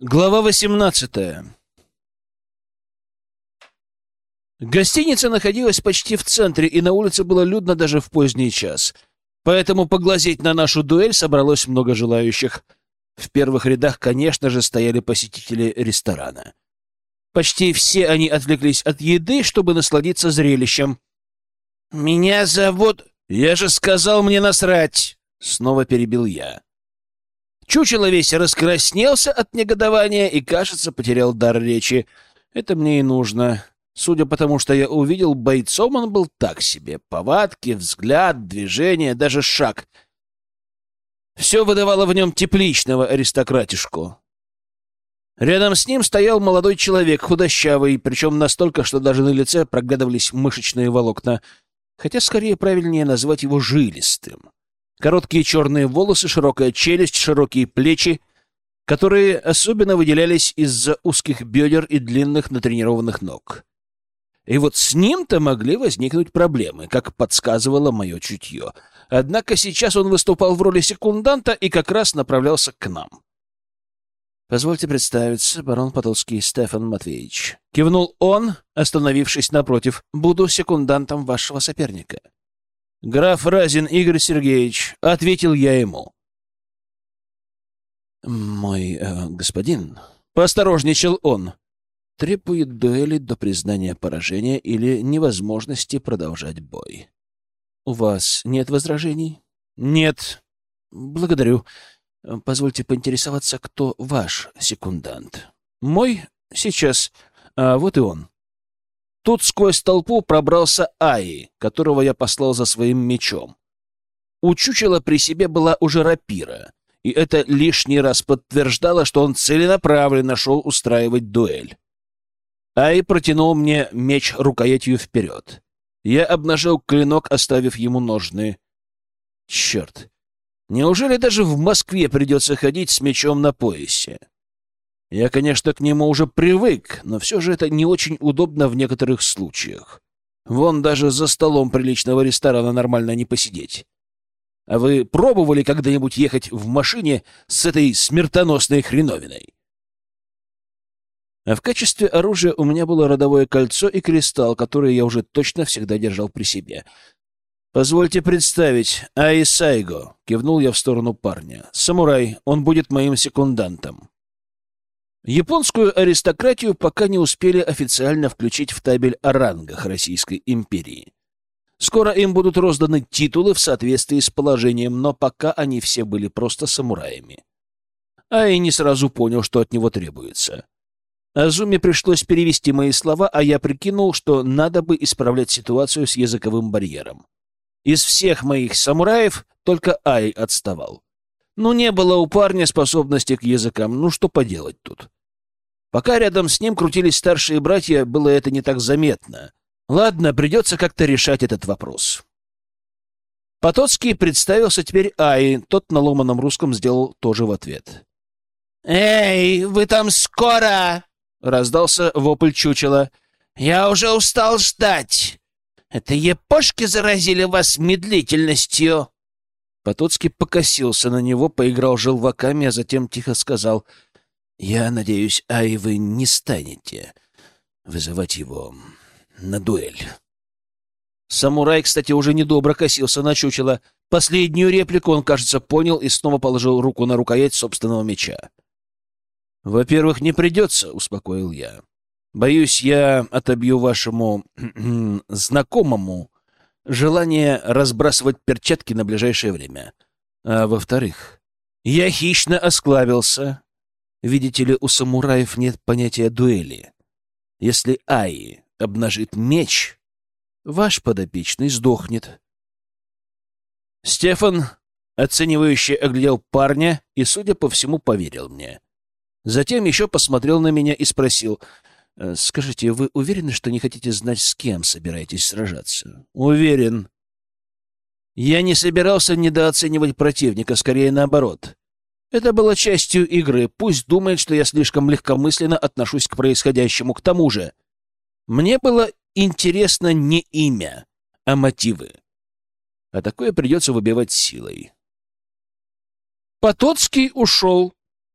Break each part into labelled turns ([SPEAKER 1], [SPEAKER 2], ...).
[SPEAKER 1] Глава 18. Гостиница находилась почти в центре, и на улице было людно даже в поздний час. Поэтому поглазеть на нашу дуэль собралось много желающих. В первых рядах, конечно же, стояли посетители ресторана. Почти все они отвлеклись от еды, чтобы насладиться зрелищем. «Меня зовут...» «Я же сказал, мне насрать!» — снова перебил я. Чучело весь раскраснелся от негодования и, кажется, потерял дар речи. Это мне и нужно. Судя по тому, что я увидел, бойцом он был так себе. Повадки, взгляд, движение, даже шаг. Все выдавало в нем тепличного аристократишку. Рядом с ним стоял молодой человек, худощавый, причем настолько, что даже на лице проглядывались мышечные волокна, хотя скорее правильнее назвать его жилистым. Короткие черные волосы, широкая челюсть, широкие плечи, которые особенно выделялись из-за узких бедер и длинных натренированных ног. И вот с ним-то могли возникнуть проблемы, как подсказывало мое чутье. Однако сейчас он выступал в роли секунданта и как раз направлялся к нам. «Позвольте представиться, барон Потоцкий Стефан Матвеевич», — кивнул он, остановившись напротив. «Буду секундантом вашего соперника». «Граф Разин Игорь Сергеевич», — ответил я ему. «Мой господин», — поосторожничал он, — «требует дуэли до признания поражения или невозможности продолжать бой. У вас нет возражений?» «Нет». «Благодарю. Позвольте поинтересоваться, кто ваш секундант?» «Мой? Сейчас. Вот и он». Тут сквозь толпу пробрался Аи, которого я послал за своим мечом. У чучела при себе была уже рапира, и это лишний раз подтверждало, что он целенаправленно шел устраивать дуэль. Аи протянул мне меч рукоятью вперед. Я обнажил клинок, оставив ему ножны. Черт! Неужели даже в Москве придется ходить с мечом на поясе? Я, конечно, к нему уже привык, но все же это не очень удобно в некоторых случаях. Вон даже за столом приличного ресторана нормально не посидеть. А вы пробовали когда-нибудь ехать в машине с этой смертоносной хреновиной? А в качестве оружия у меня было родовое кольцо и кристалл, который я уже точно всегда держал при себе. «Позвольте представить, Аи Сайго», — кивнул я в сторону парня. «Самурай, он будет моим секундантом». Японскую аристократию пока не успели официально включить в табель о рангах Российской империи. Скоро им будут розданы титулы в соответствии с положением, но пока они все были просто самураями. Аи не сразу понял, что от него требуется. Азуме пришлось перевести мои слова, а я прикинул, что надо бы исправлять ситуацию с языковым барьером. Из всех моих самураев только Аи отставал. Ну, не было у парня способности к языкам, ну что поделать тут. Пока рядом с ним крутились старшие братья, было это не так заметно. Ладно, придется как-то решать этот вопрос. Потоцкий представился теперь Аи, тот на ломаном русском сделал тоже в ответ. «Эй, вы там скоро!» — раздался вопль чучела. «Я уже устал ждать! Это япошки заразили вас медлительностью!» Потоцкий покосился на него, поиграл желваками, а затем тихо сказал: «Я надеюсь, Аи, вы не станете вызывать его на дуэль». Самурай, кстати, уже недобро косился на чучело. Последнюю реплику он, кажется, понял и снова положил руку на рукоять собственного меча. «Во-первых, не придется», — успокоил я. «Боюсь, я отобью вашему знакомому желание разбрасывать перчатки на ближайшее время. А во-вторых, я хищно осклабился. Видите ли, у самураев нет понятия дуэли. Если Аи обнажит меч, ваш подопечный сдохнет». Стефан, оценивающе оглядел парня и, судя по всему, поверил мне. Затем еще посмотрел на меня и спросил: «Скажите, вы уверены, что не хотите знать, с кем собираетесь сражаться?» «Уверен». Я не собирался недооценивать противника, скорее наоборот. Это было частью игры. Пусть думает, что я слишком легкомысленно отношусь к происходящему. К тому же, мне было интересно не имя, а мотивы. А такое придется выбивать силой. Потоцкий ушел,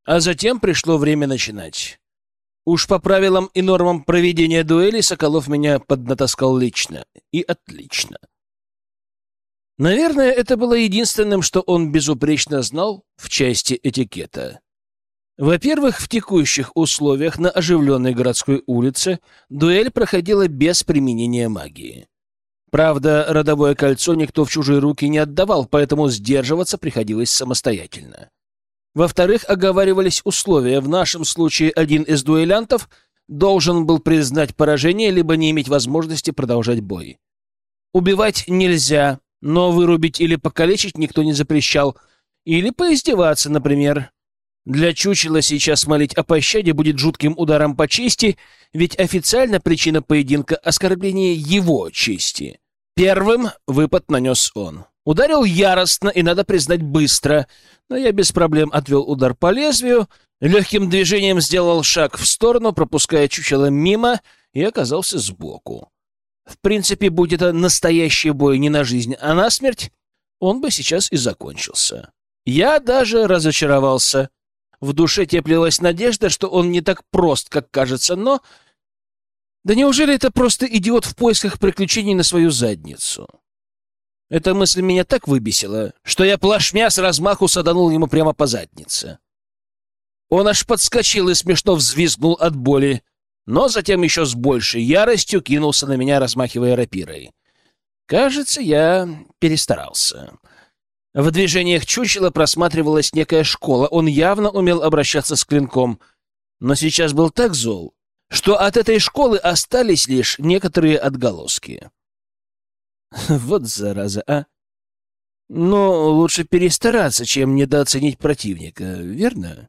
[SPEAKER 1] А затем пришло время начинать. Уж по правилам и нормам проведения дуэли Соколов меня поднатаскал лично. И отлично. Наверное, это было единственным, что он безупречно знал в части этикета. Во-первых, в текущих условиях на оживленной городской улице дуэль проходила без применения магии. Правда, родовое кольцо никто в чужие руки не отдавал, поэтому сдерживаться приходилось самостоятельно. Во-вторых, оговаривались условия. В нашем случае один из дуэлянтов должен был признать поражение, либо не иметь возможности продолжать бой. Убивать нельзя, но вырубить или покалечить никто не запрещал. Или поиздеваться, например. Для чучела сейчас молить о пощаде будет жутким ударом по чести, ведь официально причина поединка — оскорбление его чести. Первым выпад нанес он. Ударил яростно и, надо признать, быстро, но я без проблем отвел удар по лезвию, легким движением сделал шаг в сторону, пропуская чучело мимо, и оказался сбоку. В принципе, будь это настоящий бой не на жизнь, а на смерть, он бы сейчас и закончился. Я даже разочаровался. В душе теплилась надежда, что он не так прост, как кажется, но... Да неужели это просто идиот в поисках приключений на свою задницу? Эта мысль меня так выбесила, что я плашмя с размаху саданул ему прямо по заднице. Он аж подскочил и смешно взвизгнул от боли, но затем еще с большей яростью кинулся на меня, размахивая рапирой. Кажется, я перестарался. В движениях чучела просматривалась некая школа. Он явно умел обращаться с клинком, но сейчас был так зол, что от этой школы остались лишь некоторые отголоски. Вот зараза, а! Но лучше перестараться, чем недооценить противника, верно?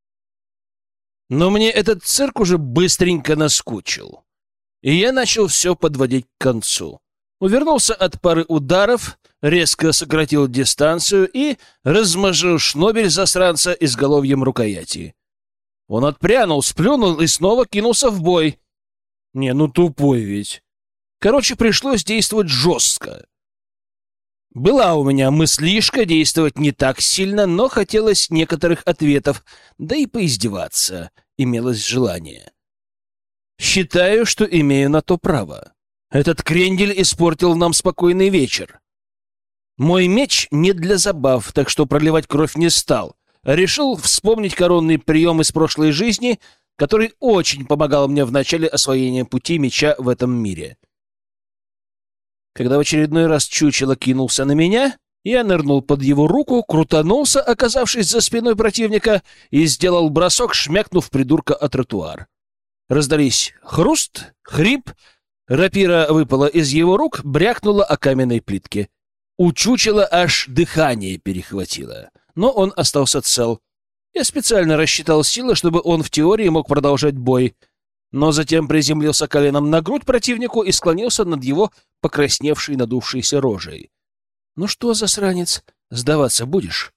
[SPEAKER 1] Но мне этот цирк уже быстренько наскучил, и я начал все подводить к концу. Увернулся от пары ударов, резко сократил дистанцию и размажил шнобель засранца изголовьем рукояти. Он отпрянул, сплюнул и снова кинулся в бой. Не, ну тупой ведь. Короче, пришлось действовать жестко. Была у меня мыслишка действовать не так сильно, но хотелось некоторых ответов, да и поиздеваться имелось желание. Считаю, что имею на то право. Этот крендель испортил нам спокойный вечер. Мой меч не для забав, так что проливать кровь не стал. Решил вспомнить коронный прием из прошлой жизни, который очень помогал мне в начале освоения пути меча в этом мире. Когда в очередной раз чучело кинулся на меня, я нырнул под его руку, крутанулся, оказавшись за спиной противника, и сделал бросок, шмякнув придурка о тротуар. Раздались хруст, хрип, рапира выпала из его рук, брякнула о каменной плитке. У чучела аж дыхание перехватило, но он остался цел. Я специально рассчитал силы, чтобы он в теории мог продолжать бой, но затем приземлился коленом на грудь противнику и склонился над его покрасневшей, надувшейся рожей. «Ну что, засранец, сдаваться будешь?»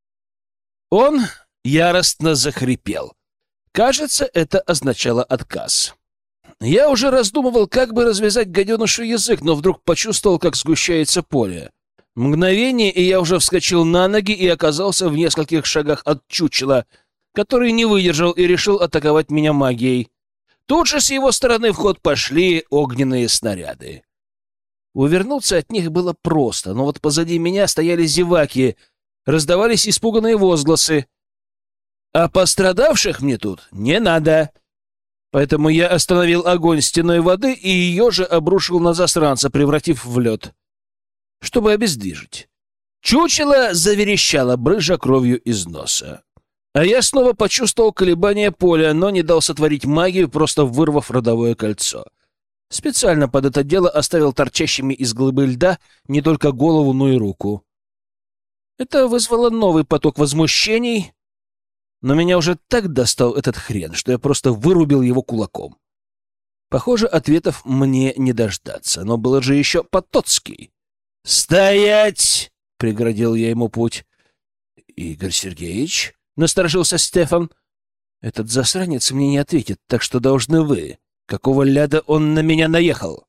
[SPEAKER 1] Он яростно захрипел. Кажется, это означало отказ. Я уже раздумывал, как бы развязать гаденышу язык, но вдруг почувствовал, как сгущается поле. Мгновение, и я уже вскочил на ноги и оказался в нескольких шагах от чучела, который не выдержал и решил атаковать меня магией. Тут же с его стороны в ход пошли огненные снаряды. Увернуться от них было просто, но вот позади меня стояли зеваки, раздавались испуганные возгласы. А пострадавших мне тут не надо. Поэтому я остановил огонь стеной воды и ее же обрушил на засранца, превратив в лед, чтобы обездвижить. Чучело заверещало, брызжа кровью из носа. А я снова почувствовал колебание поля, но не дал сотворить магию, просто вырвав родовое кольцо. Специально под это дело оставил торчащими из глыбы льда не только голову, но и руку. Это вызвало новый поток возмущений, но меня уже так достал этот хрен, что я просто вырубил его кулаком. Похоже, ответов мне не дождаться, но было же еще Потоцкий. «Стоять!» — преградил я ему путь. «Игорь Сергеевич?» — насторожился Стефан. «Этот засранец мне не ответит, так что должны вы. Какого ляда он на меня наехал?»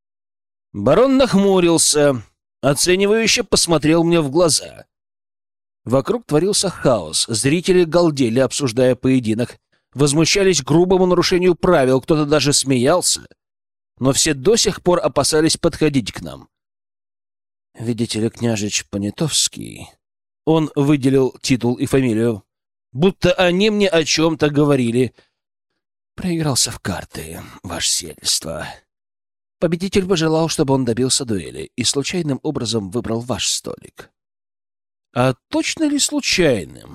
[SPEAKER 1] Барон нахмурился, оценивающе посмотрел мне в глаза. Вокруг творился хаос. Зрители галдели, обсуждая поединок. Возмущались грубому нарушению правил, кто-то даже смеялся. Но все до сих пор опасались подходить к нам. Видите ли, княжич Понятовский... Он выделил титул и фамилию. Будто они мне о чем-то говорили. Проигрался в карты, ваше сиятельство. Победитель пожелал, чтобы он добился дуэли, и случайным образом выбрал ваш столик. А точно ли случайным?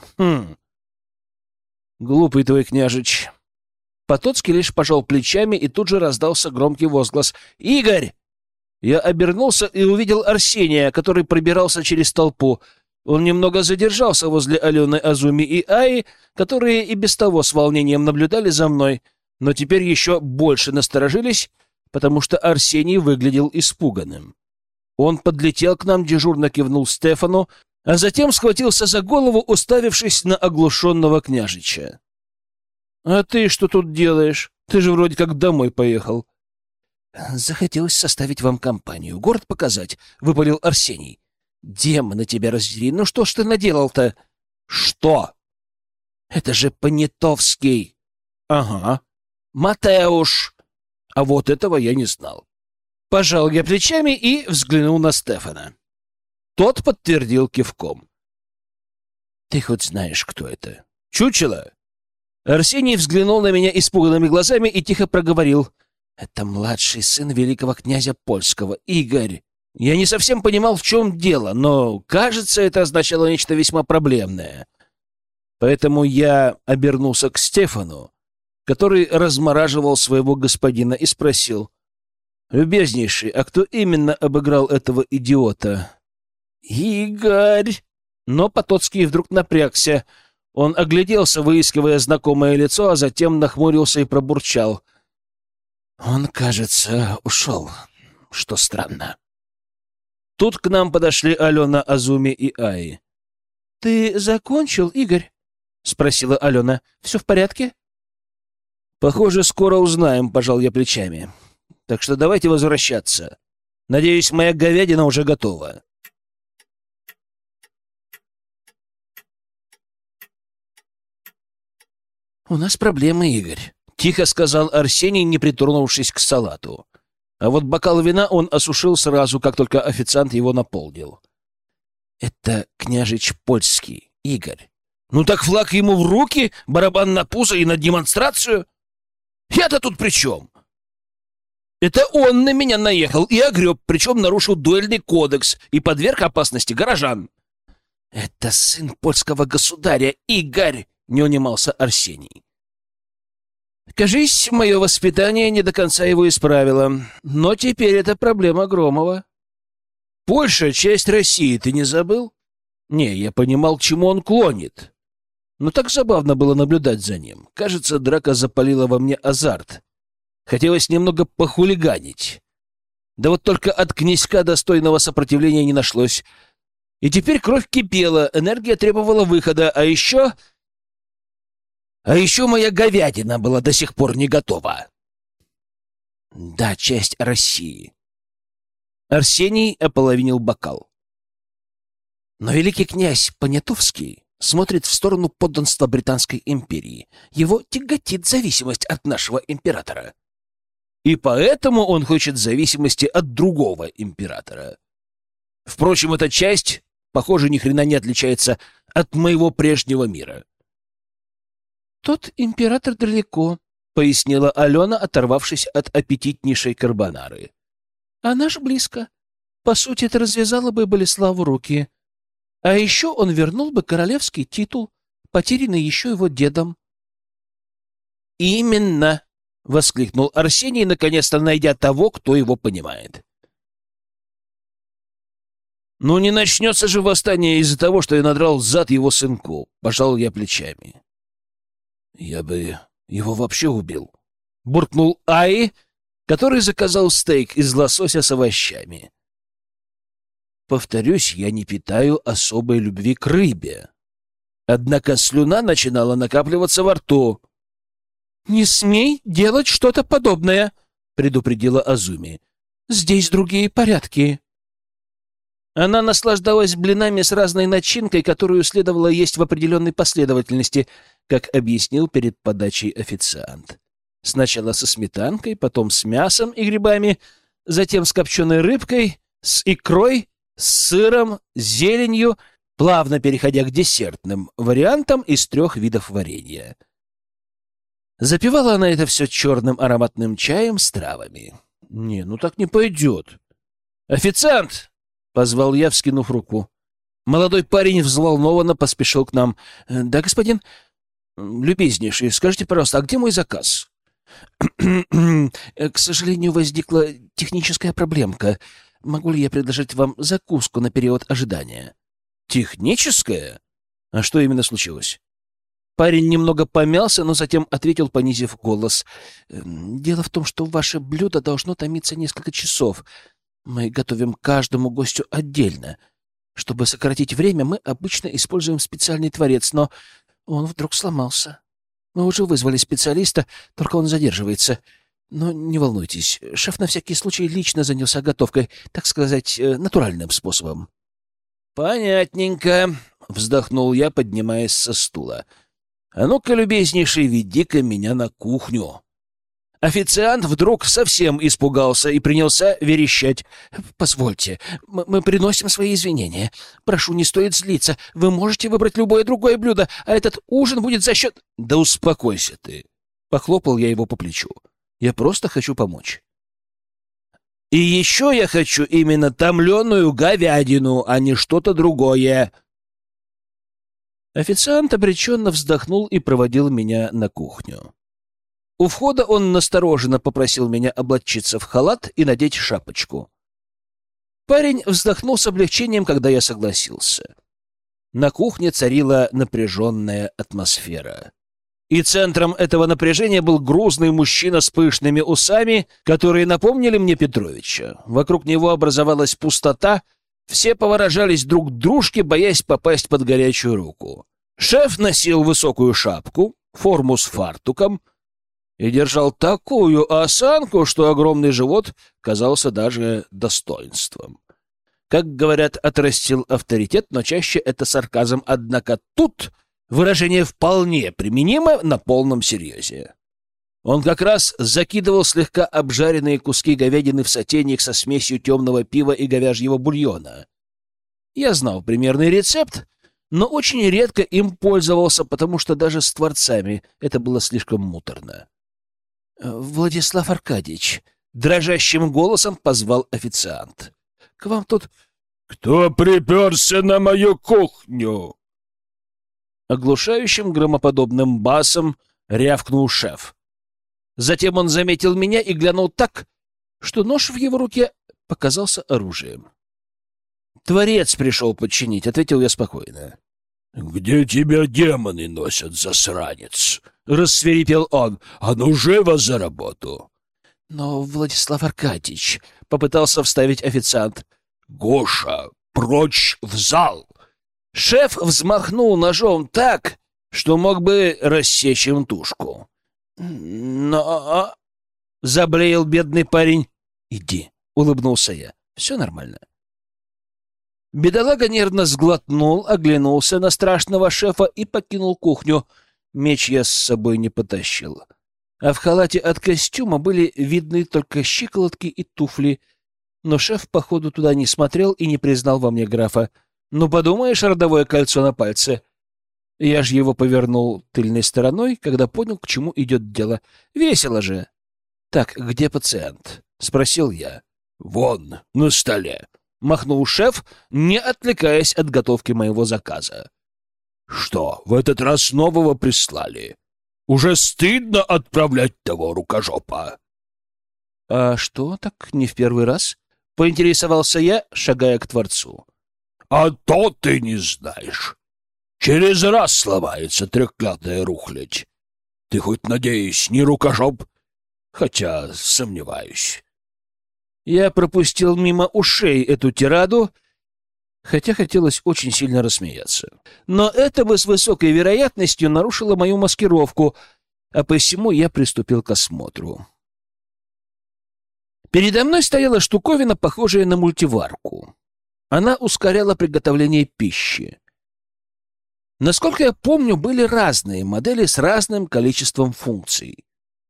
[SPEAKER 1] Глупый твой княжич. Потоцкий лишь пожал плечами, и тут же раздался громкий возглас. «Игорь!» Я обернулся и увидел Арсения, который пробирался через толпу. Он немного задержался возле Алены, Азуми и Аи, которые и без того с волнением наблюдали за мной, но теперь еще больше насторожились, потому что Арсений выглядел испуганным. Он подлетел к нам, дежурно кивнул Стефану, а затем схватился за голову, уставившись на оглушенного княжича. «А ты что тут делаешь? Ты же вроде как домой поехал». «Захотелось составить вам компанию, город показать», — выпалил Арсений. «Демоны тебя раздери! Ну что ж ты наделал-то?» «Что?» «Это же Понятовский!» «Ага. Матеуш!» А вот этого я не знал. Пожал я плечами и взглянул на Стефана. Тот подтвердил кивком. «Ты хоть знаешь, кто это?» «Чучело?» Арсений взглянул на меня испуганными глазами и тихо проговорил. «Это младший сын великого князя польского, Игорь». Я не совсем понимал, в чем дело, но, кажется, это означало нечто весьма проблемное. Поэтому я обернулся к Стефану, который размораживал своего господина, и спросил: «Любезнейший, а кто именно обыграл этого идиота?» «Игорь!» Но Потоцкий вдруг напрягся. Он огляделся, выискивая знакомое лицо, а затем нахмурился и пробурчал: «Он, кажется, ушел, что странно». Тут к нам подошли Алена, Азуми и Аи. «Ты закончил, Игорь?» — спросила Алена. «Все в порядке?» «Похоже, скоро узнаем», — пожал я плечами. «Так что давайте возвращаться. Надеюсь, моя говядина уже готова». «У нас проблемы, Игорь», — тихо сказал Арсений, не притронувшись к салату. А вот бокал вина он осушил сразу, как только официант его наполнил. «Это княжич польский, Игорь». «Ну так флаг ему в руки, барабан на пузо и на демонстрацию. Я-то тут при чем?» «Это он на меня наехал и огреб, причем нарушил дуэльный кодекс и подверг опасности горожан». «Это сын польского государя, Игорь», — не унимался Арсений. Кажись, мое воспитание не до конца его исправило. Но теперь это проблема Громова. Польша — часть России, ты не забыл? Не, я понимал, к чему он клонит. Но так забавно было наблюдать за ним. Кажется, драка запалила во мне азарт. Хотелось немного похулиганить. Да вот только от князька достойного сопротивления не нашлось. И теперь кровь кипела, энергия требовала выхода, а еще моя говядина была до сих пор не готова. Да, часть России. Арсений ополовинил бокал. Но великий князь Понятовский смотрит в сторону подданства Британской империи. Его тяготит зависимость от нашего императора. И поэтому он хочет зависимости от другого императора. Впрочем, эта часть, похоже, ни хрена не отличается от моего прежнего мира. «Тот император далеко», — пояснила Алена, оторвавшись от аппетитнейшей карбонары. «А наш близко. По сути, это развязало бы Болеславу руки. А еще он вернул бы королевский титул, потерянный еще его дедом». «Именно!» — воскликнул Арсений, наконец-то найдя того, кто его понимает. «Ну не начнется же восстание из-за того, что я надрал зад его сынку», — пожал я плечами. «Я бы его вообще убил», — буркнул Аи, который заказал стейк из лосося с овощами. Повторюсь, я не питаю особой любви к рыбе. Однако слюна начинала накапливаться во рту. «Не смей делать что-то подобное», — предупредила Азуми. «Здесь другие порядки». Она наслаждалась блинами с разной начинкой, которую следовало есть в определенной последовательности, как объяснил перед подачей официант. Сначала со сметанкой, потом с мясом и грибами, затем с копченой рыбкой, с икрой, с сыром, с зеленью, плавно переходя к десертным вариантам из 3 видов варенья. Запивала она это все черным ароматным чаем с травами. «Не, ну так не пойдет». «Официант!» — позвал я, вскинув руку. Молодой парень взволнованно поспешил к нам. «Да, господин? Любезнейший, скажите, пожалуйста, а где мой заказ?» «К сожалению, возникла техническая проблемка. Могу ли я предложить вам закуску на период ожидания?» «Техническая? А что именно случилось?» Парень немного помялся, но затем ответил, понизив голос. «Дело в том, что ваше блюдо должно томиться несколько часов. Мы готовим каждому гостю отдельно. Чтобы сократить время, мы обычно используем специальный творец, но он вдруг сломался. Мы уже вызвали специалиста, только он задерживается. Но не волнуйтесь, шеф на всякий случай лично занялся готовкой, так сказать, натуральным способом». «Понятненько», — вздохнул я, поднимаясь со стула. «А ну-ка, любезнейший, веди-ка меня на кухню». Официант вдруг совсем испугался и принялся верещать. «Позвольте, мы приносим свои извинения. Прошу, не стоит злиться. Вы можете выбрать любое другое блюдо, а этот ужин будет за счет...» «Да успокойся ты!» — похлопал я его по плечу. «Я просто хочу помочь. И еще я хочу именно томленую говядину, а не что-то другое». Официант обреченно вздохнул и проводил меня на кухню. У входа он настороженно попросил меня облачиться в халат и надеть шапочку. Парень вздохнул с облегчением, когда я согласился. На кухне царила напряженная атмосфера. И центром этого напряжения был грузный мужчина с пышными усами, которые напомнили мне Петровича. Вокруг него образовалась пустота, все поворожались друг к дружке, боясь попасть под горячую руку. Шеф носил высокую шапку, форму с фартуком и держал такую осанку, что огромный живот казался даже достоинством. Как говорят, отрастил авторитет, но чаще это сарказм, однако тут выражение вполне применимо на полном серьезе. Он как раз закидывал слегка обжаренные куски говядины в сотейник со смесью темного пива и говяжьего бульона. Я знал примерный рецепт, но очень редко им пользовался, потому что даже с творцами это было слишком муторно. «Владислав Аркадьевич», — дрожащим голосом позвал официант. «К вам тут...»
[SPEAKER 2] «Кто приперся на мою кухню?»
[SPEAKER 1] Оглушающим громоподобным басом рявкнул шеф. Затем он заметил меня и глянул так, что нож в его руке показался оружием. «Творец пришел подчинить», — ответил я спокойно.
[SPEAKER 2] «Где тебя демоны носят, засранец?» — рассвирепел он. «А ну живо за работу!»
[SPEAKER 1] «Но, Владислав Аркадьевич», — попытался вставить официант.
[SPEAKER 2] «Гоша, прочь в зал!»
[SPEAKER 1] Шеф взмахнул ножом так, что мог бы рассечь им тушку. «Но...» — заблеял бедный парень. «Иди», — улыбнулся я. «Все нормально». Бедолага нервно сглотнул, оглянулся на страшного шефа и покинул кухню. Меч я с собой не потащил. А в халате от костюма были видны только щиколотки и туфли. Но шеф, походу, туда не смотрел и не признал во мне графа. Ну, подумаешь, родовое кольцо на пальце. Я же его повернул тыльной стороной, когда понял, к чему идет дело. Весело же. «Так, где пациент?» — спросил я.
[SPEAKER 2] «Вон, на столе»,
[SPEAKER 1] — махнул шеф, не отвлекаясь от готовки моего заказа.
[SPEAKER 2] «Что, в этот раз нового прислали? Уже стыдно отправлять того рукожопа».
[SPEAKER 1] «А что, так не в первый раз?» — поинтересовался я, шагая к Творцу.
[SPEAKER 2] «А то ты не знаешь. Через раз сломается треклятая рухлядь. Ты хоть, надеюсь, не рукожоп? Хотя сомневаюсь».
[SPEAKER 1] Я пропустил мимо ушей эту тираду, хотя хотелось очень сильно рассмеяться. Но это бы с высокой вероятностью нарушило мою маскировку, а посему я приступил к осмотру. Передо мной стояла штуковина, похожая на мультиварку. Она ускоряла приготовление пищи. Насколько я помню, были разные модели с разным количеством функций.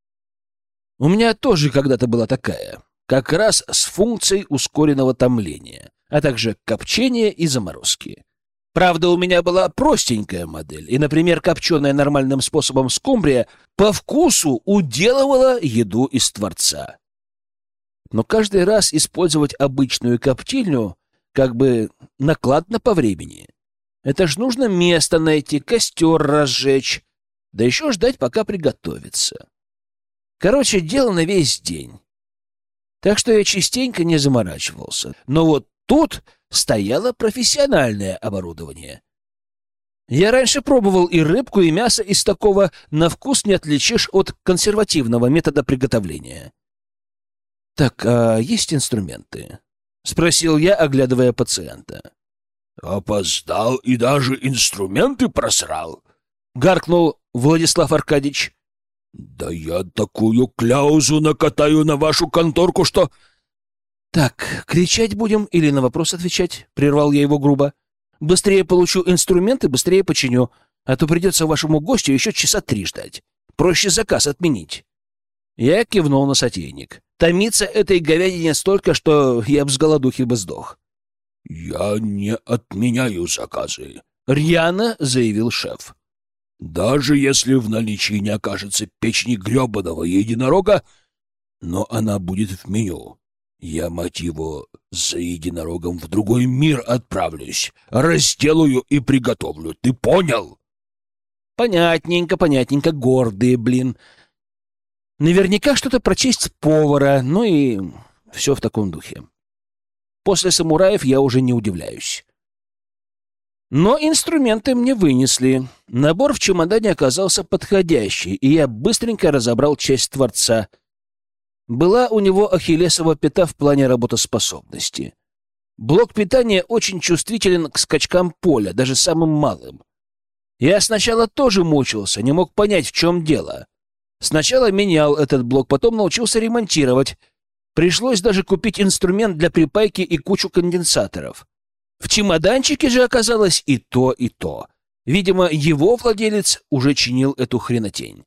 [SPEAKER 1] У меня тоже когда-то была такая, как раз с функцией ускоренного томления, а также копчения и заморозки. Правда, у меня была простенькая модель, и, например, копченая нормальным способом скумбрия по вкусу уделывала еду из Творца. Но каждый раз использовать обычную коптильню как бы накладно по времени. Это ж нужно место найти, костер разжечь, да еще ждать, пока приготовится. Короче, дело на весь день. Так что я частенько не заморачивался. Но вот тут стояло профессиональное оборудование. Я раньше пробовал и рыбку, и мясо из такого, на вкус не отличишь от консервативного метода приготовления. «Так, а есть инструменты?» — спросил я, оглядывая пациента.
[SPEAKER 2] «Опоздал и даже инструменты просрал?»
[SPEAKER 1] — гаркнул Владислав Аркадьевич.
[SPEAKER 2] «Да я такую кляузу накатаю на вашу конторку, что...»
[SPEAKER 1] «Так, кричать будем или на вопрос отвечать?» — прервал я его грубо. «Быстрее получу инструменты, быстрее починю, а то придется вашему гостю еще часа 3 ждать. Проще заказ отменить». Я кивнул на сотейник. Томиться этой говядине столько, что я б с голодухи бы сдох.
[SPEAKER 2] «Я не отменяю заказы»,
[SPEAKER 1] — рьяно заявил шеф.
[SPEAKER 2] «Даже если в наличии не окажется печени гребаного единорога, но она будет в меню. Я, мать его, за единорогом в другой мир отправлюсь, разделаю и приготовлю. Ты понял?»
[SPEAKER 1] Понятненько, понятненько, гордые, блин. Наверняка что-то про честь повара, ну и все в таком духе. После самураев я уже не удивляюсь. Но инструменты мне вынесли. Набор в чемодане оказался подходящий, и я быстренько разобрал часть Творца. Была у него ахиллесова пята в плане работоспособности. Блок питания очень чувствителен к скачкам поля, даже самым малым. Я сначала тоже мучился, не мог понять, в чем дело. Сначала менял этот блок, потом научился ремонтировать. Пришлось даже купить инструмент для припайки и кучу конденсаторов. В чемоданчике же оказалось и то, и то. Видимо, его владелец уже чинил эту хренотень.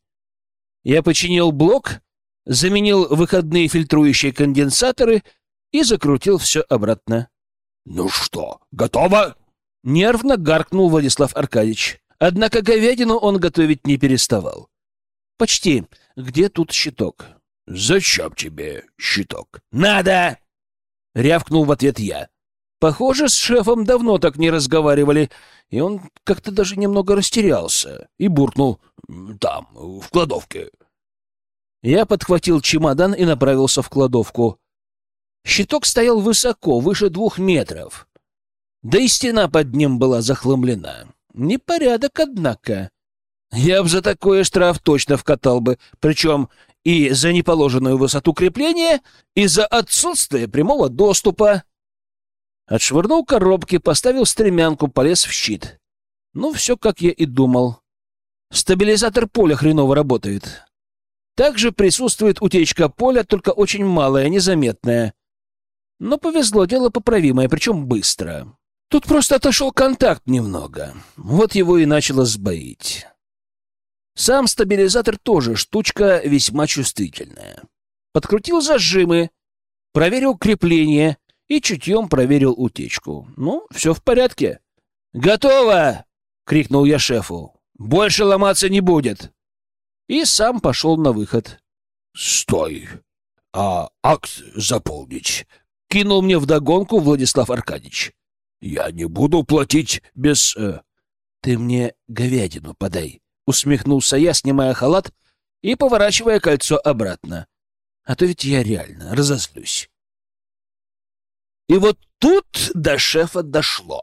[SPEAKER 1] Я починил блок, заменил выходные фильтрующие конденсаторы и закрутил все обратно.
[SPEAKER 2] «Ну что, готово?»
[SPEAKER 1] — нервно гаркнул Владислав Аркадьевич. Однако говядину он готовить не переставал. «Почти. Где тут щиток?»
[SPEAKER 2] «Зачем тебе щиток?»
[SPEAKER 1] «Надо!» — рявкнул в ответ я. Похоже, с шефом давно так не разговаривали, и он как-то даже немного растерялся и буркнул:
[SPEAKER 2] «Там, в кладовке».
[SPEAKER 1] Я подхватил чемодан и направился в кладовку. Щиток стоял высоко, выше 2 метров. Да и стена под ним была захламлена. Непорядок, однако. Я б за такое штраф точно вкатал бы, причем и за неположенную высоту крепления, и за отсутствие прямого доступа. Отшвырнул коробки, поставил стремянку, полез в щит. Ну, все, как я и думал. Стабилизатор поля хреново работает. Также присутствует утечка поля, только очень малая, незаметная. Но повезло, дело поправимое, причем быстро. Тут просто отошел контакт немного. Вот его и начало сбоить. Сам стабилизатор тоже штучка весьма чувствительная. Подкрутил зажимы, проверил крепление и чутьем проверил утечку. Ну, все в порядке. «Готово!» — крикнул я шефу. «Больше ломаться не будет!» И сам пошел на выход.
[SPEAKER 2] «Стой! А акт заполнить?»
[SPEAKER 1] — кинул мне вдогонку Владислав Аркадьевич.
[SPEAKER 2] «Я не буду платить без...»
[SPEAKER 1] «Ты мне говядину подай», — усмехнулся я, снимая халат и поворачивая кольцо обратно. «А то ведь я реально разозлюсь». И вот тут до шефа дошло.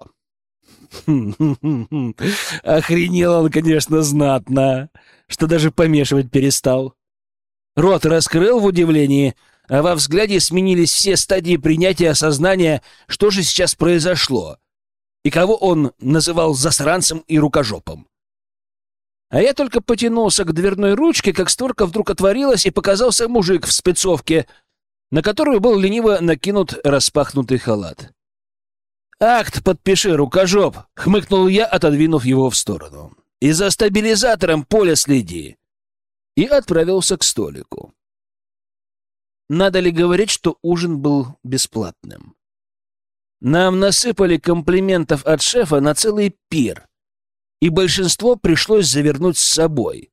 [SPEAKER 1] Охренел он, конечно, знатно, что даже помешивать перестал. Рот раскрыл в удивлении, а во взгляде сменились все стадии принятия осознания, что же сейчас произошло, и кого он называл засранцем и рукожопом. А я только потянулся к дверной ручке, как створка вдруг отворилась, и показался мужик в спецовке, на которую был лениво накинут распахнутый халат. «Акт подпиши, рукожоп!» — хмыкнул я, отодвинув его в сторону. «И за стабилизатором поля следи!» И отправился к столику. Надо ли говорить, что ужин был бесплатным? Нам насыпали комплиментов от шефа на целый пир, и большинство пришлось завернуть с собой.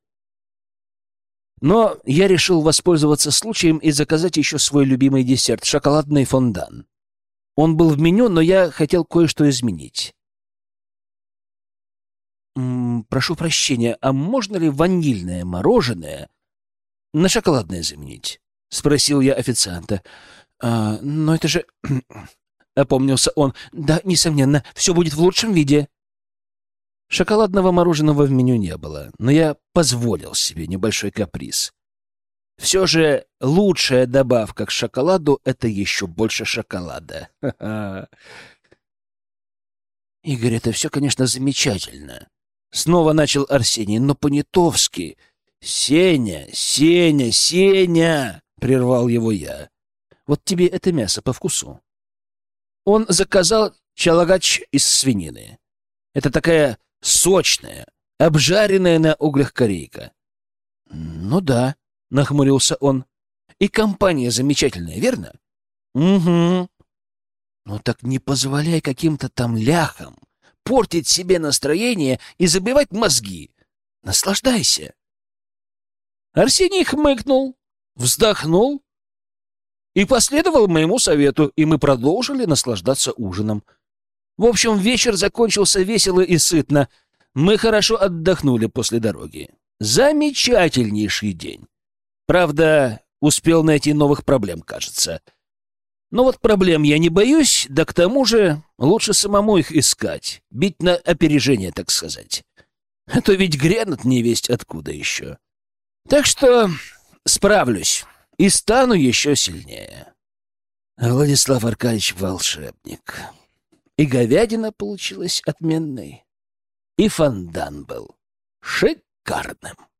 [SPEAKER 1] Но я решил воспользоваться случаем и заказать еще свой любимый десерт — шоколадный фондан. Он был в меню, но я хотел кое-что изменить. Прошу прощения, а можно ли ванильное мороженое на шоколадное заменить? — спросил я официанта. Но это же... — опомнился он. — Да, несомненно, все будет в лучшем виде. Шоколадного мороженого в меню не было, но я позволил себе небольшой каприз. Все же лучшая добавка к шоколаду — это еще больше шоколада. Игорь, это все, конечно, замечательно. Снова начал Арсений, но по-нетовски. Сеня, Сеня, Сеня! Прервал его я. Вот тебе это мясо по вкусу. Он заказал чалагач из свинины. Это такая сочная, обжаренная на углях корейка. Ну да, нахмурился он. И компания замечательная, верно? Угу. Ну так не позволяй каким-то там ляхам портить себе настроение и забивать мозги. Наслаждайся. Арсений хмыкнул, вздохнул и последовал моему совету, и мы продолжили наслаждаться ужином. В общем, вечер закончился весело и сытно. Мы хорошо отдохнули после дороги. Замечательнейший день. Правда, успел найти новых проблем, кажется. Но вот проблем я не боюсь, да к тому же лучше самому их искать, бить на опережение, так сказать. А то ведь грянут невесть откуда еще. Так что справлюсь и стану еще сильнее. Владислав Аркадьевич — волшебник. И говядина получилась отменной, и фондан был шикарным.